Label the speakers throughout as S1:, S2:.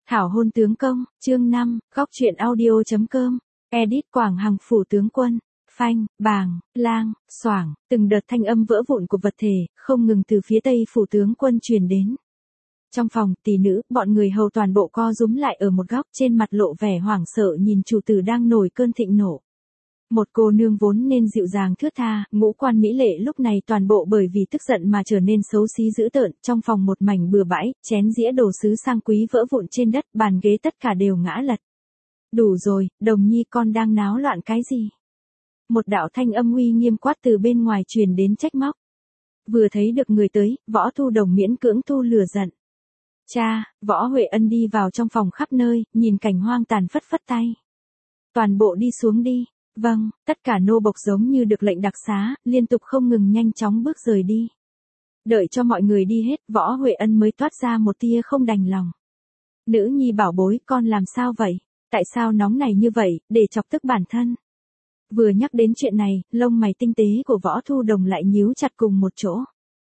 S1: Thảo hôn tướng công, chương 5, góc truyện audio.com, edit Quảng Hằng phủ tướng quân, phanh, bàng, lang, xoảng, từng đợt thanh âm vỡ vụn của vật thể, không ngừng từ phía tây phủ tướng quân truyền đến. Trong phòng, tỷ nữ, bọn người hầu toàn bộ co rúm lại ở một góc, trên mặt lộ vẻ hoảng sợ nhìn chủ tử đang nổi cơn thịnh nộ. Một cô nương vốn nên dịu dàng thướt tha, ngũ quan mỹ lệ lúc này toàn bộ bởi vì tức giận mà trở nên xấu xí dữ tợn, trong phòng một mảnh bừa bãi, chén dĩa đồ sứ sang quý vỡ vụn trên đất, bàn ghế tất cả đều ngã lật. Đủ rồi, Đồng Nhi con đang náo loạn cái gì? Một đạo thanh âm uy nghiêm quát từ bên ngoài truyền đến trách móc. Vừa thấy được người tới, Võ Thu Đồng miễn cưỡng thu lửa giận. Cha, Võ Huệ Ân đi vào trong phòng khắp nơi, nhìn cảnh hoang tàn phất phất tay. Toàn bộ đi xuống đi. Vâng, tất cả nô bộc giống như được lệnh đặc xá, liên tục không ngừng nhanh chóng bước rời đi. Đợi cho mọi người đi hết, Võ Huệ Ân mới toát ra một tia không đành lòng. Nữ nhi bảo bối, con làm sao vậy? Tại sao nóng này như vậy, để chọc tức bản thân? Vừa nhắc đến chuyện này, lông mày tinh tế của Võ Thu Đồng lại nhíu chặt cùng một chỗ.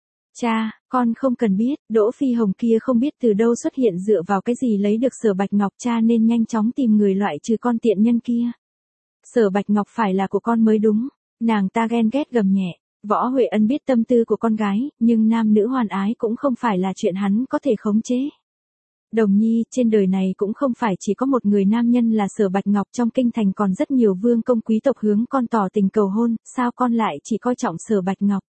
S1: Cha, con không cần biết, Đỗ Phi Hồng kia không biết từ đâu xuất hiện dựa vào cái gì lấy được Sở Bạch Ngọc, cha nên nhanh chóng tìm người loại trừ con tiện nhân kia. Sở Bạch Ngọc phải là của con mới đúng. Nàng ta ghen ghét gầm nhẹ. Võ Huệ Ân biết tâm tư của con gái, nhưng nam nữ hoàn ái cũng không phải là chuyện hắn có thể khống chế. Đồng Nhi, trên đời này cũng không phải chỉ có một người nam nhân là Sở Bạch Ngọc, trong kinh thành còn rất nhiều vương công quý tộc hướng con tỏ tình cầu hôn, sao con lại chỉ coi trọng Sở Bạch Ngọc?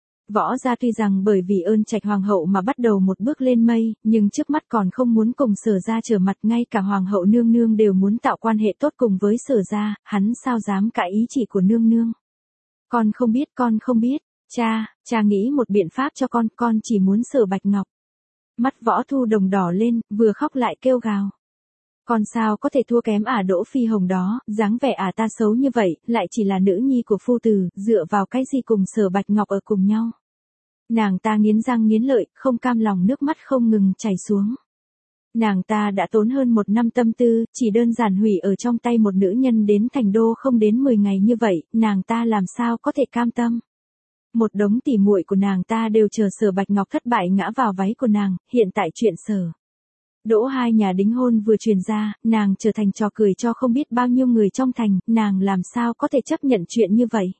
S1: Võ gia tuy rằng bởi vì ơn trạch hoàng hậu mà bắt đầu một bước lên mây, nhưng trước mắt còn không muốn cùng Sở gia trở mặt, ngay cả hoàng hậu nương nương đều muốn tạo quan hệ tốt cùng với Sở gia, hắn sao dám cãi ý chỉ của nương nương. Con không biết, cha nghĩ một biện pháp cho con chỉ muốn Sở Bạch Ngọc. Mắt Võ Thu Đồng đỏ lên, vừa khóc lại kêu gào. Con sao có thể thua kém Đỗ Phi Hồng đó, dáng vẻ ta xấu như vậy, lại chỉ là nữ nhi của phu tử, dựa vào cái gì cùng Sở Bạch Ngọc ở cùng nhau. Nàng ta nghiến răng nghiến lợi, không cam lòng, nước mắt không ngừng chảy xuống. Nàng ta đã tốn hơn 1 năm tâm tư, chỉ đơn giản hủy ở trong tay một nữ nhân đến thành đô không đến 10 ngày như vậy, nàng ta làm sao có thể cam tâm. Một đống tỉ muội của nàng ta đều chờ Sở Bạch Ngọc thất bại ngã vào váy của nàng, hiện tại chuyện Sở Đỗ hai nhà đính hôn vừa truyền ra, nàng trở thành trò cười cho không biết bao nhiêu người trong thành, nàng làm sao có thể chấp nhận chuyện như vậy.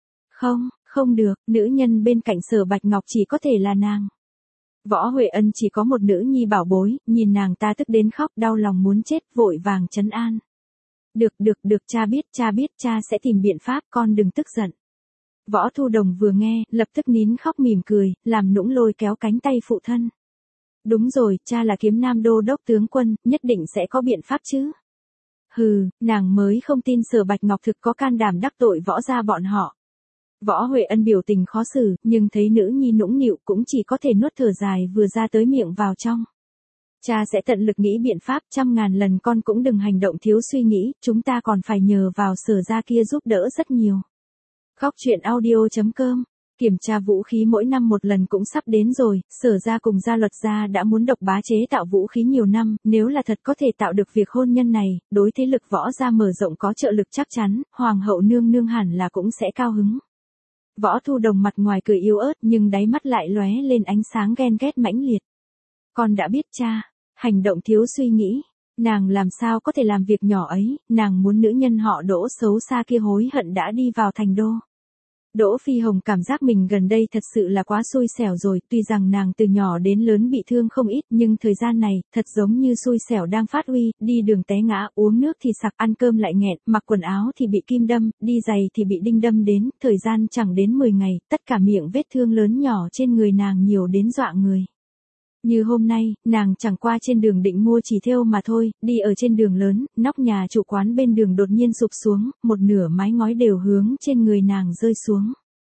S1: Không được, nữ nhân bên cạnh Sở Bạch Ngọc chỉ có thể là nàng. Võ Huệ Ân chỉ có một nữ nhi bảo bối, nhìn nàng ta tức đến khóc, đau lòng muốn chết, vội vàng trấn an. Được, cha biết, cha sẽ tìm biện pháp, con đừng tức giận. Võ Thu Đồng vừa nghe, lập tức nín khóc mỉm cười, làm nũng lôi kéo cánh tay phụ thân. Đúng rồi, cha là Kiếm Nam Đô đốc tướng quân, nhất định sẽ có biện pháp chứ. Hừ, nàng mới không tin Sở Bạch Ngọc thực có can đảm đắc tội Võ gia bọn họ. Võ Huệ Ân biểu tình khó xử, nhưng thấy nữ nhi nũng nịu cũng chỉ có thể nuốt thở dài vừa ra tới miệng vào trong. Cha sẽ tận lực nghĩ biện pháp, 100.000 lần con cũng đừng hành động thiếu suy nghĩ, chúng ta còn phải nhờ vào Sở gia kia giúp đỡ rất nhiều. Góc truyện audio.com, kiểm tra vũ khí mỗi năm một lần cũng sắp đến rồi, Sở gia cùng Gia Luật gia đã muốn độc bá chế tạo vũ khí nhiều năm, nếu là thật có thể tạo được việc hôn nhân này, đối thế lực Võ gia mở rộng có trợ lực chắc chắn, hoàng hậu nương nương hẳn là cũng sẽ cao hứng. Võ Thu Đồng mặt ngoài cười yếu ớt nhưng đáy mắt lại lóe lên ánh sáng ghen ghét mãnh liệt. Con đã biết cha, hành động thiếu suy nghĩ, nàng làm sao có thể làm việc nhỏ ấy, nàng muốn nữ nhân họ Đỗ xấu xa kia hối hận đã đi vào thành đô. Đỗ Phi Hồng cảm giác mình gần đây thật sự là quá xui xẻo rồi, tuy rằng nàng từ nhỏ đến lớn bị thương không ít nhưng thời gian này, thật giống như xui xẻo đang phát huy, đi đường té ngã, uống nước thì sặc, ăn cơm lại nghẹn, mặc quần áo thì bị kim đâm, đi giày thì bị đinh đâm đến, thời gian chẳng đến 10 ngày, tất cả miệng vết thương lớn nhỏ trên người nàng nhiều đến dọa người. Như hôm nay, nàng chẳng qua trên đường định mua chỉ thêu mà thôi, đi ở trên đường lớn, nóc nhà chủ quán bên đường đột nhiên sụp xuống, một nửa mái ngói đều hướng trên người nàng rơi xuống.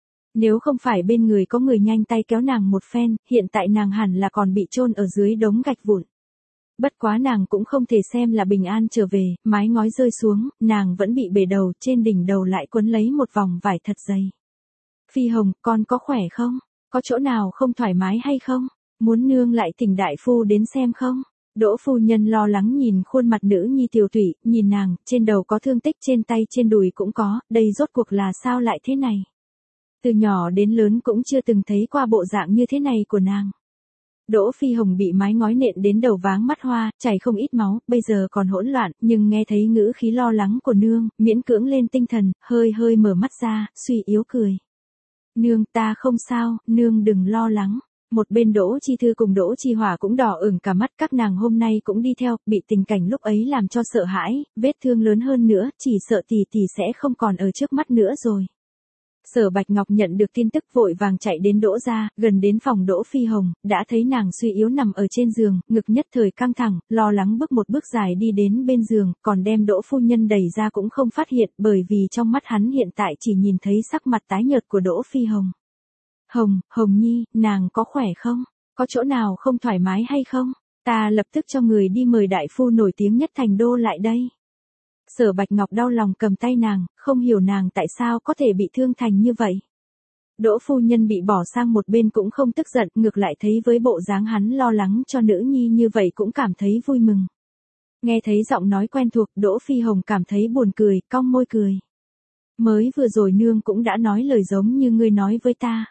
S1: Nếu không phải bên người có người nhanh tay kéo nàng một phen, hiện tại nàng hẳn là còn bị chôn ở dưới đống gạch vụn. Bất quá nàng cũng không thể xem là bình an trở về, mái ngói rơi xuống, nàng vẫn bị bể đầu, trên đỉnh đầu lại quấn lấy một vòng vải thật dày. Phi Hồng, con có khỏe không? Có chỗ nào không thoải mái hay không? Muốn nương lại thỉnh đại phu đến xem không? Đỗ phu nhân lo lắng nhìn khuôn mặt nữ nhi tiều tụy, nhìn nàng, trên đầu có thương tích, trên tay trên đùi cũng có, đây rốt cuộc là sao lại thế này? Từ nhỏ đến lớn cũng chưa từng thấy qua bộ dạng như thế này của nàng. Đỗ Phi Hồng bị mái ngói nện đến đầu váng mắt hoa, chảy không ít máu, bây giờ còn hỗn loạn, nhưng nghe thấy ngữ khí lo lắng của nương, miễn cưỡng lên tinh thần, hơi hơi mở mắt ra, suy yếu cười. Nương, ta không sao, nương đừng lo lắng. Một bên Đỗ Chi Thư cùng Đỗ Chi Hỏa cũng đỏ ửng cả mắt, các nàng hôm nay cũng đi theo, bị tình cảnh lúc ấy làm cho sợ hãi, vết thương lớn hơn nữa, chỉ sợ tỷ tỷ sẽ không còn ở trước mắt nữa rồi. Sở Bạch Ngọc nhận được tin tức vội vàng chạy đến Đỗ gia, gần đến phòng Đỗ Phi Hồng, đã thấy nàng suy yếu nằm ở trên giường, ngực nhất thời căng thẳng, lo lắng bước một bước dài đi đến bên giường, còn đem Đỗ phu nhân đẩy ra cũng không phát hiện, bởi vì trong mắt hắn hiện tại chỉ nhìn thấy sắc mặt tái nhợt của Đỗ Phi Hồng. Hồng Nhi, nàng có khỏe không? Có chỗ nào không thoải mái hay không? Ta lập tức cho người đi mời đại phu nổi tiếng nhất thành đô lại đây. Sở Bạch Ngọc đau lòng cầm tay nàng, không hiểu nàng tại sao có thể bị thương thành như vậy. Đỗ phu nhân bị bỏ sang một bên cũng không tức giận, ngược lại thấy với bộ dáng hắn lo lắng cho nữ nhi như vậy cũng cảm thấy vui mừng. Nghe thấy giọng nói quen thuộc, Đỗ Phi Hồng cảm thấy buồn cười, cong môi cười. Mới vừa rồi nương cũng đã nói lời giống như ngươi nói với ta.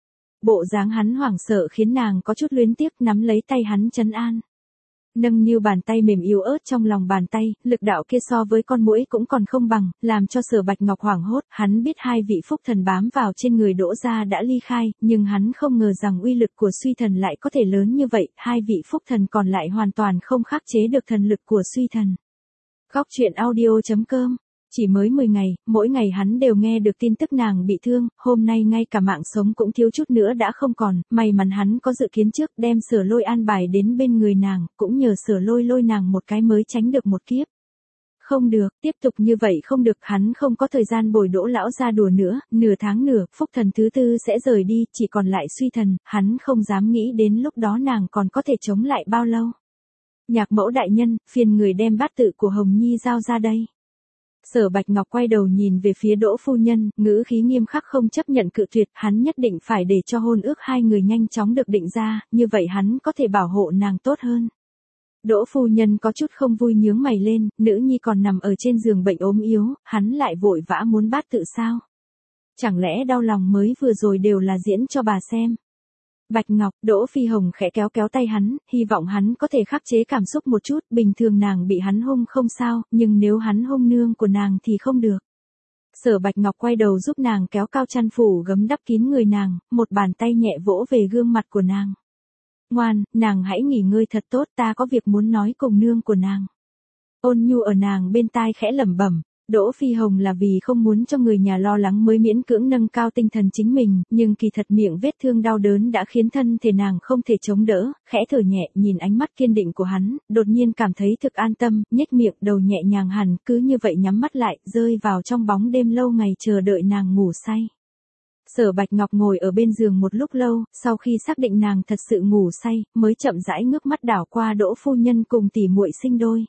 S1: Bộ dáng hắn hoảng sợ khiến nàng có chút luyến tiếc, nắm lấy tay hắn trấn an. Nâng niu bàn tay mềm yếu ớt trong lòng bàn tay, lực đạo kia so với con muỗi cũng còn không bằng, làm cho Sở Bạch Ngọc hoảng hốt, hắn biết hai vị phúc thần bám vào trên người Đỗ gia đã ly khai, nhưng hắn không ngờ rằng uy lực của suy thần lại có thể lớn như vậy, hai vị phúc thần còn lại hoàn toàn không khắc chế được thần lực của suy thần. Góc truyện audio.com. Chỉ mới 10 ngày, mỗi ngày hắn đều nghe được tin tức nàng bị thương, hôm nay ngay cả mạng sống cũng thiếu chút nữa đã không còn, may mắn hắn có dự kiến trước đem Sở Lôi an bài đến bên người nàng, cũng nhờ Sở Lôi lôi nàng một cái mới tránh được một kiếp. Không được, tiếp tục như vậy không được, hắn không có thời gian bồi Đỗ lão ra đùa nữa, nửa tháng nữa, phúc thần thứ tư sẽ rời đi, chỉ còn lại suy thần, hắn không dám nghĩ đến lúc đó nàng còn có thể chống lại bao lâu. Nhạc mẫu đại nhân, phiền người đem bát tự của Hồng Nhi giao ra đây. Sở Bạch Ngọc quay đầu nhìn về phía Đỗ phu nhân, ngữ khí nghiêm khắc không chấp nhận cự tuyệt, hắn nhất định phải để cho hôn ước hai người nhanh chóng được định ra, như vậy hắn có thể bảo hộ nàng tốt hơn. Đỗ phu nhân có chút không vui nhướng mày lên, nữ nhi còn nằm ở trên giường bệnh ốm yếu, hắn lại vội vã muốn bát tự sao? Chẳng lẽ đau lòng mới vừa rồi đều là diễn cho bà xem? Bạch Ngọc, Đỗ Phi Hồng khẽ kéo kéo tay hắn, hy vọng hắn có thể khắc chế cảm xúc một chút, bình thường nàng bị hắn hung không sao, nhưng nếu hắn hung nương của nàng thì không được. Sở Bạch Ngọc quay đầu giúp nàng kéo cao chăn phủ gấm đắp kín người nàng, một bàn tay nhẹ vỗ về gương mặt của nàng. Ngoan, nàng hãy nghỉ ngơi thật tốt, ta có việc muốn nói cùng nương của nàng. Ôn nhu ở nàng bên tai khẽ lẩm bẩm. Đỗ Phi Hồng là vì không muốn cho người nhà lo lắng mới miễn cưỡng nâng cao tinh thần chính mình, nhưng kỳ thật miệng vết thương đau đớn đã khiến thân thể nàng không thể chống đỡ, khẽ thở nhẹ nhìn ánh mắt kiên định của hắn, đột nhiên cảm thấy thực an tâm, nhếch miệng đầu nhẹ nhàng hẳn, cứ như vậy nhắm mắt lại, rơi vào trong bóng đêm lâu ngày chờ đợi nàng ngủ say. Sở Bạch Ngọc ngồi ở bên giường một lúc lâu, sau khi xác định nàng thật sự ngủ say, mới chậm rãi ngước mắt đảo qua Đỗ phu nhân cùng tỷ muội sinh đôi.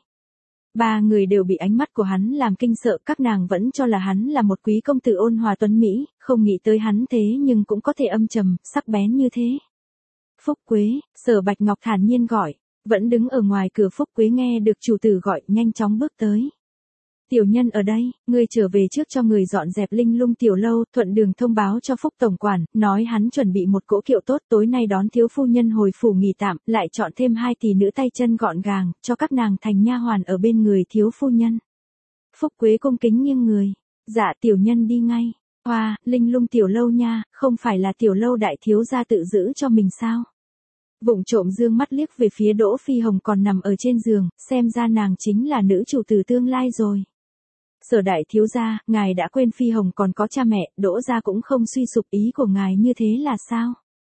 S1: Ba người đều bị ánh mắt của hắn làm kinh sợ, các nàng vẫn cho là hắn là một quý công tử ôn hòa tuấn Mỹ, không nghĩ tới hắn thế nhưng cũng có thể âm trầm, sắc bén như thế. Phúc Quế, Sở Bạch Ngọc thản nhiên gọi, vẫn đứng ở ngoài cửa Phúc Quế nghe được chủ tử gọi, nhanh chóng bước tới. Tiểu nhân ở đây, ngươi trở về trước cho người dọn dẹp Linh Lung tiểu lâu, thuận đường thông báo cho Phúc tổng quản, nói hắn chuẩn bị một cỗ kiệu tốt, tối nay đón thiếu phu nhân hồi phủ nghỉ tạm, lại chọn thêm 2 tỷ nữ tay chân gọn gàng, cho các nàng thành nha hoàn ở bên người thiếu phu nhân. Phúc Quế cung kính nghiêng người, dạ tiểu nhân đi ngay. Hoa, Linh Lung tiểu lâu nha, không phải là tiểu lâu đại thiếu gia tự giữ cho mình sao? Vụng trộm dương mắt liếc về phía Đỗ Phi Hồng còn nằm ở trên giường, xem ra nàng chính là nữ chủ tử tương lai rồi. Sở đại thiếu gia, ngài đã quên Phi Hồng còn có cha mẹ, Đỗ gia cũng không suy sụp, ý của ngài như thế là sao?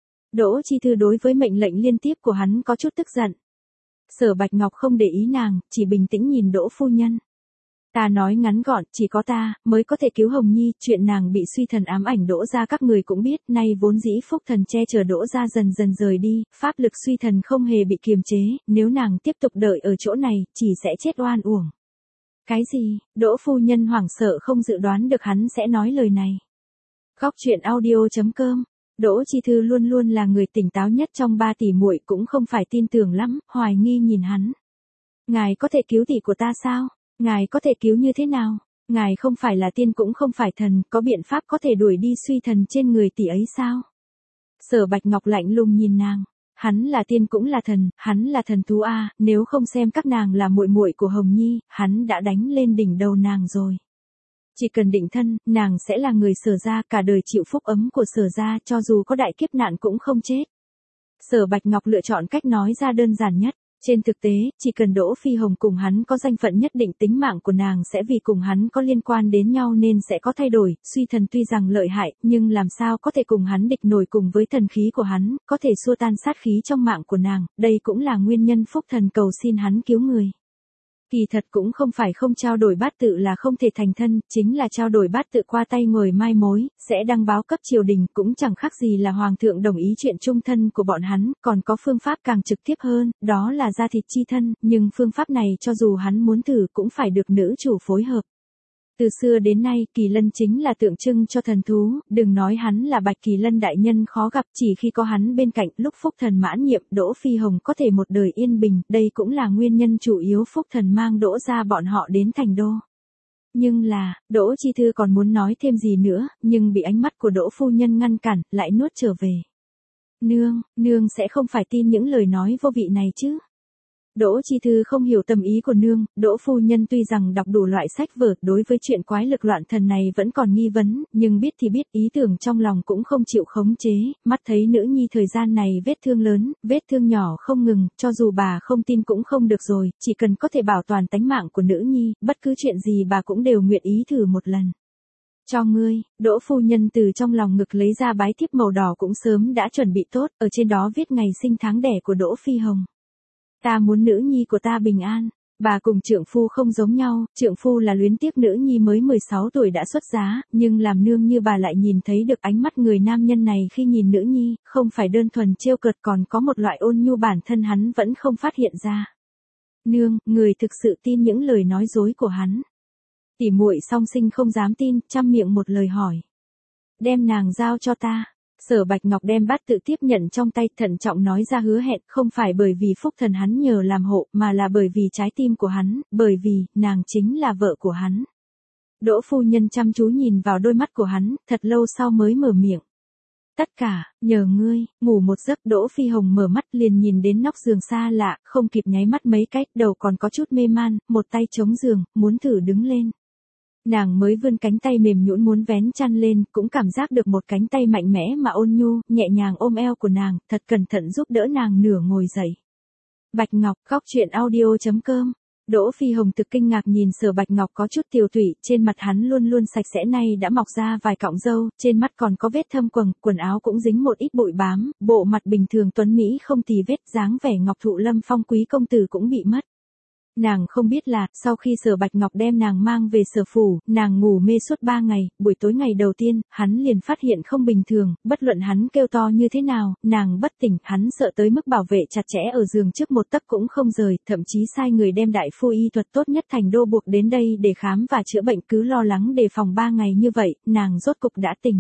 S1: Đỗ Chi Thư đối với mệnh lệnh liên tiếp của hắn có chút tức giận. Sở Bạch Ngọc không để ý nàng, chỉ bình tĩnh nhìn Đỗ phu nhân. Ta nói ngắn gọn, chỉ có ta mới có thể cứu Hồng Nhi, chuyện nàng bị suy thần ám ảnh Đỗ gia các người cũng biết, nay vốn dĩ phúc thần che chở Đỗ gia dần dần rời đi, pháp lực suy thần không hề bị kiềm chế, nếu nàng tiếp tục đợi ở chỗ này, chỉ sẽ chết oan uổng. Cái gì? Đỗ phu nhân hoảng sợ không dự đoán được hắn sẽ nói lời này. Góc truyện audio.com. Đỗ Chi Thư luôn luôn là người tỉnh táo nhất trong 3 tỷ muội, cũng không phải tin tưởng lắm, hoài nghi nhìn hắn. Ngài có thể cứu tỷ của ta sao? Ngài có thể cứu như thế nào? Ngài không phải là tiên cũng không phải thần, có biện pháp có thể đuổi đi suy thần trên người tỷ ấy sao? Sở Bạch Ngọc lạnh lùng nhìn nàng. Hắn là tiên cũng là thần, hắn là thần thú a, nếu không xem các nàng là muội muội của Hồng Nhi, hắn đã đánh lên đỉnh đầu nàng rồi. Chỉ cần định thân, nàng sẽ là người Sở gia, cả đời chịu phúc ấm của Sở gia, cho dù có đại kiếp nạn cũng không chết. Sở Bạch Ngọc lựa chọn cách nói ra đơn giản nhất. Trên thực tế, chỉ cần Đỗ Phi Hồng cùng hắn có danh phận nhất định, tính mạng của nàng sẽ vì cùng hắn có liên quan đến nhau nên sẽ có thay đổi. Suy thần tuy rằng lợi hại, nhưng làm sao có thể cùng hắn địch nổi, cùng với thần khí của hắn, có thể xua tan sát khí trong mạng của nàng. Đây cũng là nguyên nhân phúc thần cầu xin hắn cứu người. Kỳ thật cũng không phải không trao đổi bát tự là không thể thành thân, chính là trao đổi bát tự qua tay người mai mối, sẽ đăng báo cấp triều đình, cũng chẳng khác gì là hoàng thượng đồng ý chuyện chung thân của bọn hắn, còn có phương pháp càng trực tiếp hơn, đó là da thịt chi thân, nhưng phương pháp này cho dù hắn muốn thử cũng phải được nữ chủ phối hợp. Từ xưa đến nay, Kỳ Lân chính là tượng trưng cho thần thú, đừng nói hắn là Bạch Kỳ Lân đại nhân khó gặp, chỉ khi có hắn bên cạnh, lúc phúc thần mãn nhiệm, Đỗ Phi Hồng có thể một đời yên bình, đây cũng là nguyên nhân chủ yếu phúc thần mang Đỗ gia bọn họ đến thành đô. Nhưng là, Đỗ Chi Thư còn muốn nói thêm gì nữa, nhưng bị ánh mắt của Đỗ phu nhân ngăn cản, lại nuốt trở về. Nương sẽ không phải tin những lời nói vô vị này chứ. Đỗ Chi Thư không hiểu tâm ý của nương, Đỗ phu nhân tuy rằng đọc đủ loại sách vở, đối với chuyện quái lực loạn thần này vẫn còn nghi vấn, nhưng biết thì biết, ý tưởng trong lòng cũng không chịu khống chế, mắt thấy nữ nhi thời gian này vết thương lớn, vết thương nhỏ không ngừng, cho dù bà không tin cũng không được rồi, chỉ cần có thể bảo toàn tánh mạng của nữ nhi, bất cứ chuyện gì bà cũng đều nguyện ý thử một lần. Cho ngươi, Đỗ phu nhân từ trong lòng ngực lấy ra bái thiếp màu đỏ cũng sớm đã chuẩn bị tốt, ở trên đó viết ngày sinh tháng đẻ của Đỗ Phi Hồng. Ta muốn nữ nhi của ta bình an. Bà cùng trượng phu không giống nhau, trượng phu là luyến tiếc nữ nhi mới 16 tuổi đã xuất giá, nhưng làm nương như bà lại nhìn thấy được ánh mắt người nam nhân này khi nhìn nữ nhi, không phải đơn thuần trêu cợt, còn có một loại ôn nhu bản thân hắn vẫn không phát hiện ra. Nương, người thực sự tin những lời nói dối của hắn. Tỉ muội song sinh không dám tin, trăm miệng một lời hỏi. Đem nàng giao cho ta. Sở Bạch Ngọc đem bát tự tiếp nhận trong tay, thận trọng nói ra hứa hẹn, không phải bởi vì phúc thần hắn nhờ làm hộ, mà là bởi vì trái tim của hắn, bởi vì, nàng chính là vợ của hắn. Đỗ phu nhân chăm chú nhìn vào đôi mắt của hắn, thật lâu sau mới mở miệng. Tất cả, nhờ ngươi. Ngủ một giấc, Đỗ Phi Hồng mở mắt liền nhìn đến nóc giường xa lạ, không kịp nháy mắt mấy cái, đầu còn có chút mê man, một tay chống giường, muốn thử đứng lên. Nàng mới vươn cánh tay mềm nhũn muốn vén chăn lên, cũng cảm giác được một cánh tay mạnh mẽ mà ôn nhu, nhẹ nhàng ôm eo của nàng, thật cẩn thận giúp đỡ nàng nửa ngồi dậy. Bạch Ngọc, góc truyện audio.com. Đỗ Phi Hồng thực kinh ngạc nhìn Sở Bạch Ngọc có chút tiều tụy, trên mặt hắn luôn luôn sạch sẽ, nay đã mọc ra vài cọng râu, trên mắt còn có vết thâm quầng, quần áo cũng dính một ít bụi bám, bộ mặt bình thường tuấn mỹ không tì vết, dáng vẻ ngọc thụ lâm phong quý công tử cũng bị mất. Nàng không biết là, sau khi Sở Bạch Ngọc đem nàng mang về Sở phủ, nàng ngủ mê suốt 3 ngày, buổi tối ngày đầu tiên, hắn liền phát hiện không bình thường, bất luận hắn kêu to như thế nào, nàng bất tỉnh, hắn sợ tới mức bảo vệ chặt chẽ ở giường trước một tấc cũng không rời, thậm chí sai người đem đại phu y thuật tốt nhất thành đô buộc đến đây để khám và chữa bệnh, cứ lo lắng đề phòng 3 ngày như vậy, nàng rốt cục đã tỉnh.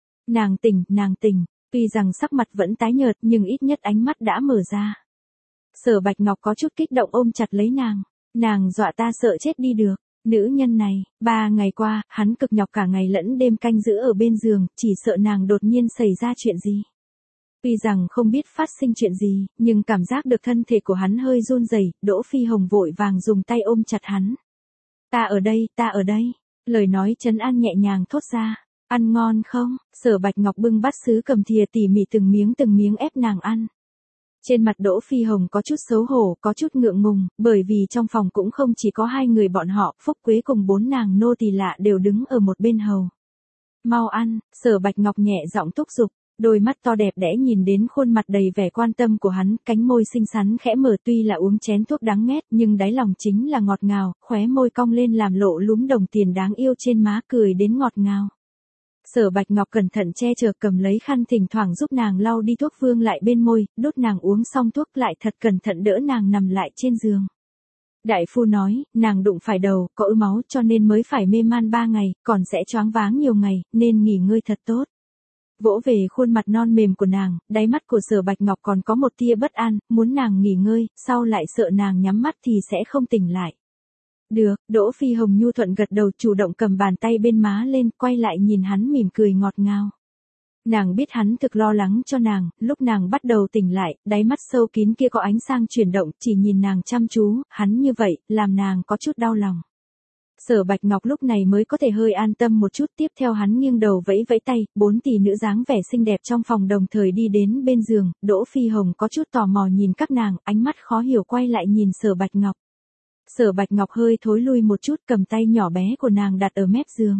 S1: Nàng tỉnh, tuy rằng sắc mặt vẫn tái nhợt nhưng ít nhất ánh mắt đã mở ra. Sở Bạch Ngọc có chút kích động ôm chặt lấy nàng dọa ta sợ chết đi được. Nữ nhân này, 3 ngày qua, hắn cực nhọc cả ngày lẫn đêm canh giữ ở bên giường, chỉ sợ nàng đột nhiên xảy ra chuyện gì. Tuy rằng không biết phát sinh chuyện gì, nhưng cảm giác được thân thể của hắn hơi run rẩy, Đỗ Phi Hồng vội vàng dùng tay ôm chặt hắn. Ta ở đây, lời nói trấn an nhẹ nhàng thốt ra. Ăn ngon không? Sở Bạch Ngọc bưng bát sứ cầm thìa tỉ mỉ từng miếng ép nàng ăn. Trên mặt Đỗ Phi Hồng có chút xấu hổ, có chút ngượng ngùng, bởi vì trong phòng cũng không chỉ có 2 người bọn họ, Phúc Quế cùng 4 nàng nô tỳ lạ đều đứng ở một bên hầu. Mau ăn, Sở Bạch Ngọc nhẹ giọng thúc giục, đôi mắt to đẹp đẽ nhìn đến khuôn mặt đầy vẻ quan tâm của hắn, cánh môi xinh xắn khẽ mở, tuy là uống chén thuốc đắng nghét nhưng đáy lòng chính là ngọt ngào, khóe môi cong lên làm lộ lúm đồng tiền đáng yêu trên má, cười đến ngọt ngào. Sở Bạch Ngọc cẩn thận che chở, cầm lấy khăn thỉnh thoảng giúp nàng lau đi thuốc vương lại bên môi, đốt nàng uống xong thuốc lại thật cẩn thận đỡ nàng nằm lại trên giường. Đại phu nói, nàng đụng phải đầu, có ứ máu cho nên mới phải mê man 3 ngày, còn sẽ choáng váng nhiều ngày, nên nghỉ ngơi thật tốt. Vỗ về khuôn mặt non mềm của nàng, đáy mắt của Sở Bạch Ngọc còn có một tia bất an, muốn nàng nghỉ ngơi, sau lại sợ nàng nhắm mắt thì sẽ không tỉnh lại. Được, Đỗ Phi Hồng nhu thuận gật đầu, chủ động cầm bàn tay bên má lên, quay lại nhìn hắn mỉm cười ngọt ngào. Nàng biết hắn thực lo lắng cho nàng, lúc nàng bắt đầu tỉnh lại, đáy mắt sâu kín kia có ánh sáng chuyển động, chỉ nhìn nàng chăm chú, hắn như vậy, làm nàng có chút đau lòng. Sở Bạch Ngọc lúc này mới có thể hơi an tâm một chút, tiếp theo hắn nghiêng đầu vẫy vẫy tay, 4 tỷ nữ dáng vẻ xinh đẹp trong phòng đồng thời đi đến bên giường, Đỗ Phi Hồng có chút tò mò nhìn các nàng, ánh mắt khó hiểu quay lại nhìn Sở Bạch Ngọc. Sở Bạch Ngọc hơi thối lui một chút, cầm tay nhỏ bé của nàng đặt ở mép giường.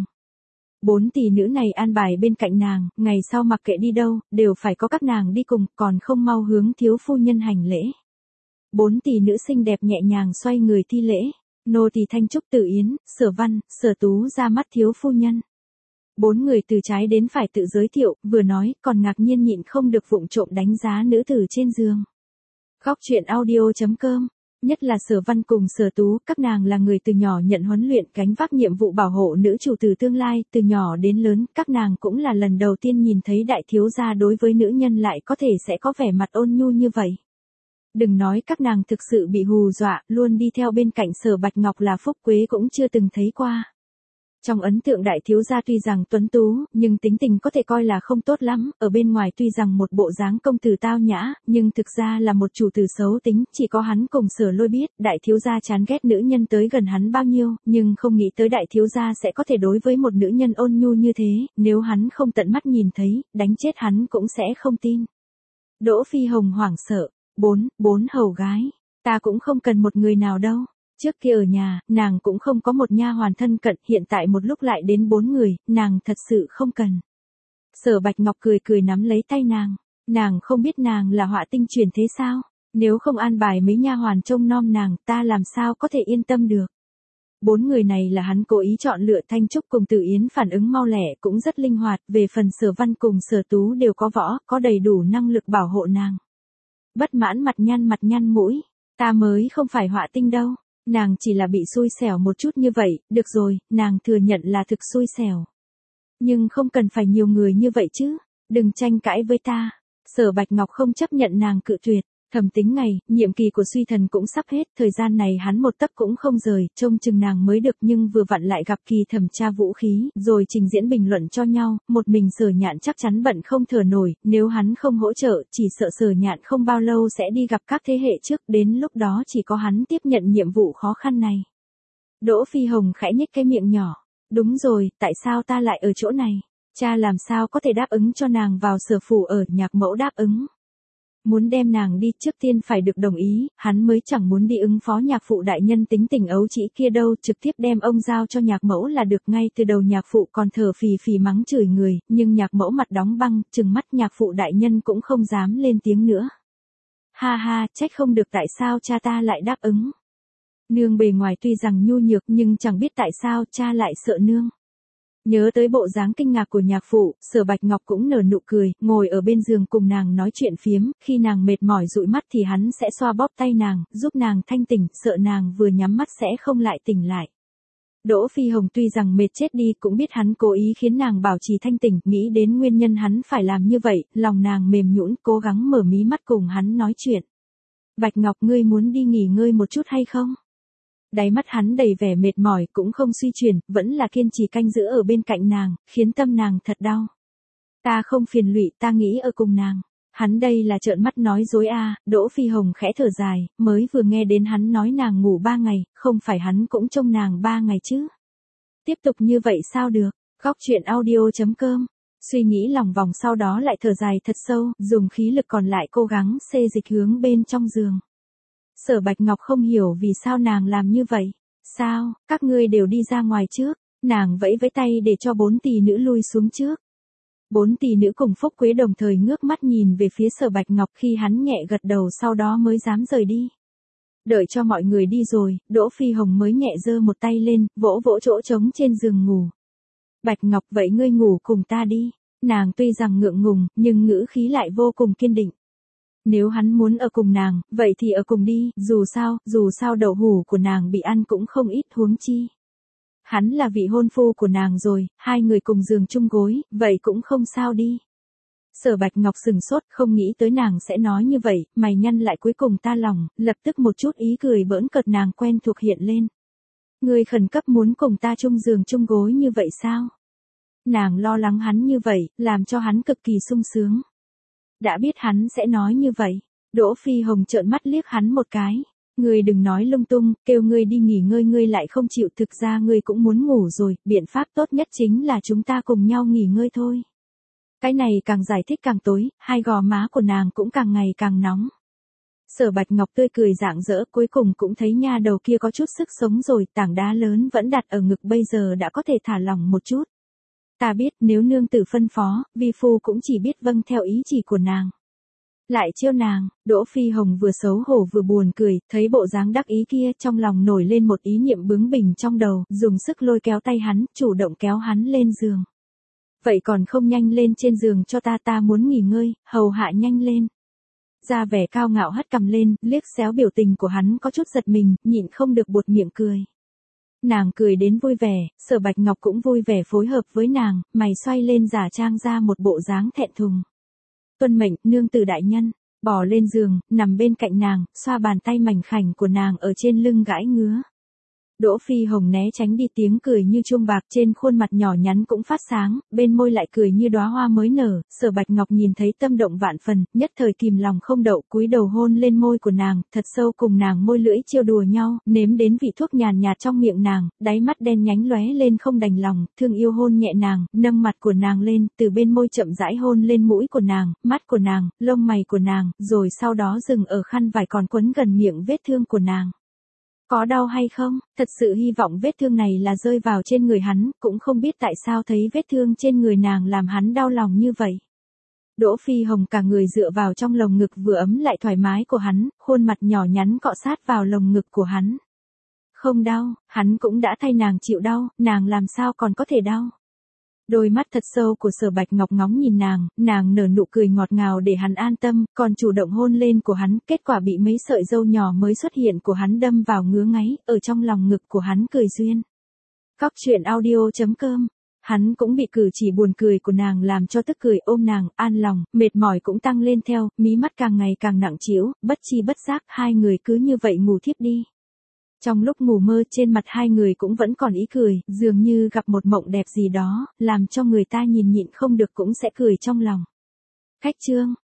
S1: 4 tỷ nữ này an bài bên cạnh nàng, ngày sau mặc kệ đi đâu, đều phải có các nàng đi cùng, còn không mau hướng thiếu phu nhân hành lễ. 4 tỷ nữ xinh đẹp nhẹ nhàng xoay người thi lễ. Nô tỳ Thanh Trúc Tử Yến, Sở Văn, Sở Tú ra mắt thiếu phu nhân. 4 người từ trái đến phải tự giới thiệu, vừa nói, còn ngạc nhiên nhịn không được vụng trộm đánh giá nữ tử trên giường. Góc truyện audio.com. Nhất là Sở Văn cùng Sở Tú, các nàng là người từ nhỏ nhận huấn luyện gánh vác nhiệm vụ bảo hộ nữ chủ từ tương lai, từ nhỏ đến lớn, các nàng cũng là lần đầu tiên nhìn thấy đại thiếu gia đối với nữ nhân lại có thể sẽ có vẻ mặt ôn nhu như vậy. Đừng nói các nàng thực sự bị hù dọa, luôn đi theo bên cạnh Sở Bạch Ngọc là Phúc Quế cũng chưa từng thấy qua. Trong ấn tượng đại thiếu gia tuy rằng tuấn tú, nhưng tính tình có thể coi là không tốt lắm, ở bên ngoài tuy rằng một bộ dáng công tử tao nhã, nhưng thực ra là một chủ tử xấu tính, chỉ có hắn cùng Sở Lôi biết, đại thiếu gia chán ghét nữ nhân tới gần hắn bao nhiêu, nhưng không nghĩ tới đại thiếu gia sẽ có thể đối với một nữ nhân ôn nhu như thế, nếu hắn không tận mắt nhìn thấy, đánh chết hắn cũng sẽ không tin. Đỗ Phi Hồng hoảng sợ. 4 hầu gái. Ta cũng không cần một người nào đâu. Trước kia ở nhà, nàng cũng không có một nha hoàn thân cận, hiện tại một lúc lại đến 4 người, nàng thật sự không cần. Sở Bạch Ngọc cười cười nắm lấy tay nàng. Nàng không biết nàng là họa tinh chuyển thế sao? Nếu không an bài mấy nha hoàn trông nom nàng, ta làm sao có thể yên tâm được. 4 người này là hắn cố ý chọn lựa. Thanh Trúc cùng Tử Yến phản ứng mau lẹ, cũng rất linh hoạt, về phần Sở Văn cùng Sở Tú đều có võ, có đầy đủ năng lực bảo hộ nàng. Bất mãn mặt nhăn mũi, ta mới không phải họa tinh đâu, nàng chỉ là bị xui xẻo một chút như vậy, được rồi, nàng thừa nhận là thực xui xẻo. Nhưng không cần phải nhiều người như vậy chứ, đừng tranh cãi với ta. Sở Bạch Ngọc không chấp nhận nàng cự tuyệt. Thầm tính ngày, nhiệm kỳ của Suy Thần cũng sắp hết, thời gian này hắn một tấc cũng không rời, trông chừng nàng mới được, nhưng vừa vặn lại gặp kỳ thẩm tra vũ khí, rồi trình diễn bình luận cho nhau, một mình Sở Nhạn chắc chắn bận không thở nổi, nếu hắn không hỗ trợ, chỉ sợ Sở Nhạn không bao lâu sẽ đi gặp các thế hệ trước, đến lúc đó chỉ có hắn tiếp nhận nhiệm vụ khó khăn này. Đỗ Phi Hồng khẽ nhếch cái miệng nhỏ, đúng rồi, tại sao ta lại ở chỗ này? Cha làm sao có thể đáp ứng cho nàng vào Sở phủ ở, Nhạc Mẫu đáp ứng. Muốn đem nàng đi trước tiên phải được đồng ý, hắn mới chẳng muốn đi ứng phó nhạc phụ đại nhân tính tình ấu trĩ kia đâu, trực tiếp đem ông giao cho Nhạc Mẫu là được. Ngay từ đầu nhạc phụ còn thở phì phì mắng chửi người, nhưng Nhạc Mẫu mặt đóng băng, trừng mắt nhạc phụ đại nhân cũng không dám lên tiếng nữa. Ha ha, trách không được tại sao cha ta lại đáp ứng. Nương bề ngoài tuy rằng nhu nhược nhưng chẳng biết tại sao cha lại sợ nương. Nhớ tới bộ dáng kinh ngạc của nhạc phụ, Sở Bạch Ngọc cũng nở nụ cười, ngồi ở bên giường cùng nàng nói chuyện phiếm, khi nàng mệt mỏi dụi mắt thì hắn sẽ xoa bóp tay nàng, giúp nàng thanh tỉnh, sợ nàng vừa nhắm mắt sẽ không lại tỉnh lại. Đỗ Phi Hồng tuy rằng mệt chết đi cũng biết hắn cố ý khiến nàng bảo trì thanh tỉnh, nghĩ đến nguyên nhân hắn phải làm như vậy, lòng nàng mềm nhũn, cố gắng mở mí mắt cùng hắn nói chuyện. Bạch Ngọc, ngươi muốn đi nghỉ ngơi một chút hay không? Đáy mắt hắn đầy vẻ mệt mỏi, cũng không suy chuyển, vẫn là kiên trì canh giữ ở bên cạnh nàng, khiến tâm nàng thật đau. Ta không phiền lụy, ta nghĩ ở cùng nàng. Hắn đây là trợn mắt nói dối à? Đỗ Phi Hồng khẽ thở dài, mới vừa nghe đến hắn nói nàng ngủ 3 ngày, không phải hắn cũng trông nàng 3 ngày chứ. Tiếp tục như vậy sao được? Góc truyện audio.com. Suy nghĩ lòng vòng sau đó lại thở dài thật sâu, dùng khí lực còn lại cố gắng xê dịch hướng bên trong giường. Sở Bạch Ngọc không hiểu vì sao nàng làm như vậy. Sao, các ngươi đều đi ra ngoài trước. Nàng vẫy vẫy tay để cho 4 tỷ nữ lui xuống trước. 4 tỷ nữ cùng Phúc Quế đồng thời ngước mắt nhìn về phía Sở Bạch Ngọc, khi hắn nhẹ gật đầu sau đó mới dám rời đi. Đợi cho mọi người đi rồi, Đỗ Phi Hồng mới nhẹ giơ một tay lên, vỗ vỗ chỗ trống trên giường ngủ. Bạch Ngọc, vậy ngươi ngủ cùng ta đi. Nàng tuy rằng ngượng ngùng, nhưng ngữ khí lại vô cùng kiên định. Nếu hắn muốn ở cùng nàng, vậy thì ở cùng đi, dù sao đậu hủ của nàng bị ăn cũng không ít, huống chi. Hắn là vị hôn phu của nàng rồi, hai người cùng giường chung gối, vậy cũng không sao đi. Sở Bạch Ngọc sừng sốt, không nghĩ tới nàng sẽ nói như vậy, mày nhăn lại cuối cùng ta lòng, lập tức một chút ý cười bỡn cợt nàng quen thuộc hiện lên. Ngươi khẩn cấp muốn cùng ta chung giường chung gối như vậy sao? Nàng lo lắng hắn như vậy, làm cho hắn cực kỳ sung sướng. Đã biết hắn sẽ nói như vậy, Đỗ Phi Hồng trợn mắt liếc hắn một cái. Ngươi đừng nói lung tung, kêu ngươi đi nghỉ ngơi ngươi lại không chịu, thực ra ngươi cũng muốn ngủ rồi, biện pháp tốt nhất chính là chúng ta cùng nhau nghỉ ngơi thôi. Cái này càng giải thích càng tối, hai gò má của nàng cũng càng ngày càng nóng. Sở Bạch Ngọc tươi cười rạng rỡ, cuối cùng cũng thấy nha đầu kia có chút sức sống rồi, tảng đá lớn vẫn đặt ở ngực bây giờ đã có thể thả lỏng một chút. Ta biết nếu nương tử phân phó, vi phu cũng chỉ biết vâng theo ý chỉ của nàng. Lại chiêu nàng, Đỗ Phi Hồng vừa xấu hổ vừa buồn cười, thấy bộ dáng đắc ý kia trong lòng nổi lên một ý niệm bướng bỉnh trong đầu, dùng sức lôi kéo tay hắn, chủ động kéo hắn lên giường. Vậy còn không nhanh lên trên giường cho ta muốn nghỉ ngơi, hầu hạ nhanh lên. Ra vẻ cao ngạo hất cằm lên, liếc xéo biểu tình của hắn có chút giật mình, nhịn không được buột miệng cười. Nàng cười đến vui vẻ, Sở Bạch Ngọc cũng vui vẻ phối hợp với nàng, mày xoay lên giả trang ra một bộ dáng thẹn thùng. Tuân mệnh, nương tử đại nhân, bỏ lên giường, nằm bên cạnh nàng, xoa bàn tay mảnh khảnh của nàng ở trên lưng gãi ngứa. Đỗ Phi Hồng né tránh đi, tiếng cười như chuông bạc trên khuôn mặt nhỏ nhắn cũng phát sáng, bên môi lại cười như đóa hoa mới nở. Sở Bạch Ngọc nhìn thấy tâm động vạn phần, nhất thời kìm lòng không đậu, cúi đầu hôn lên môi của nàng, thật sâu cùng nàng môi lưỡi trêu đùa nhau, nếm đến vị thuốc nhàn nhạt trong miệng nàng, đáy mắt đen nhánh lóe lên không đành lòng, thương yêu hôn nhẹ nàng, nâng mặt của nàng lên, từ bên môi chậm rãi hôn lên mũi của nàng, mắt của nàng, lông mày của nàng, rồi sau đó dừng ở khăn vải còn quấn gần miệng vết thương của nàng. Có đau hay không? Thật sự hy vọng vết thương này là rơi vào trên người hắn, cũng không biết tại sao thấy vết thương trên người nàng làm hắn đau lòng như vậy. Đỗ Phi Hồng cả người dựa vào trong lồng ngực vừa ấm lại thoải mái của hắn, khuôn mặt nhỏ nhắn cọ sát vào lồng ngực của hắn. Không đau, hắn cũng đã thay nàng chịu đau, nàng làm sao còn có thể đau. Đôi mắt thật sâu của Sở Bạch Ngọc ngóng nhìn nàng nở nụ cười ngọt ngào để hắn an tâm, còn chủ động hôn lên của hắn, kết quả bị mấy sợi râu nhỏ mới xuất hiện của hắn đâm vào ngứa ngáy, ở trong lòng ngực của hắn cười duyên. Cóc truyện audio.com. Hắn cũng bị cử chỉ buồn cười của nàng làm cho tức cười, ôm nàng, an lòng, mệt mỏi cũng tăng lên theo, mí mắt càng ngày càng nặng trĩu, bất chi bất giác hai người cứ như vậy ngủ thiếp đi. Trong lúc ngủ mơ trên mặt hai người cũng vẫn còn ý cười, dường như gặp một mộng đẹp gì đó, làm cho người ta nhìn nhịn không được cũng sẽ cười trong lòng. Khách chương.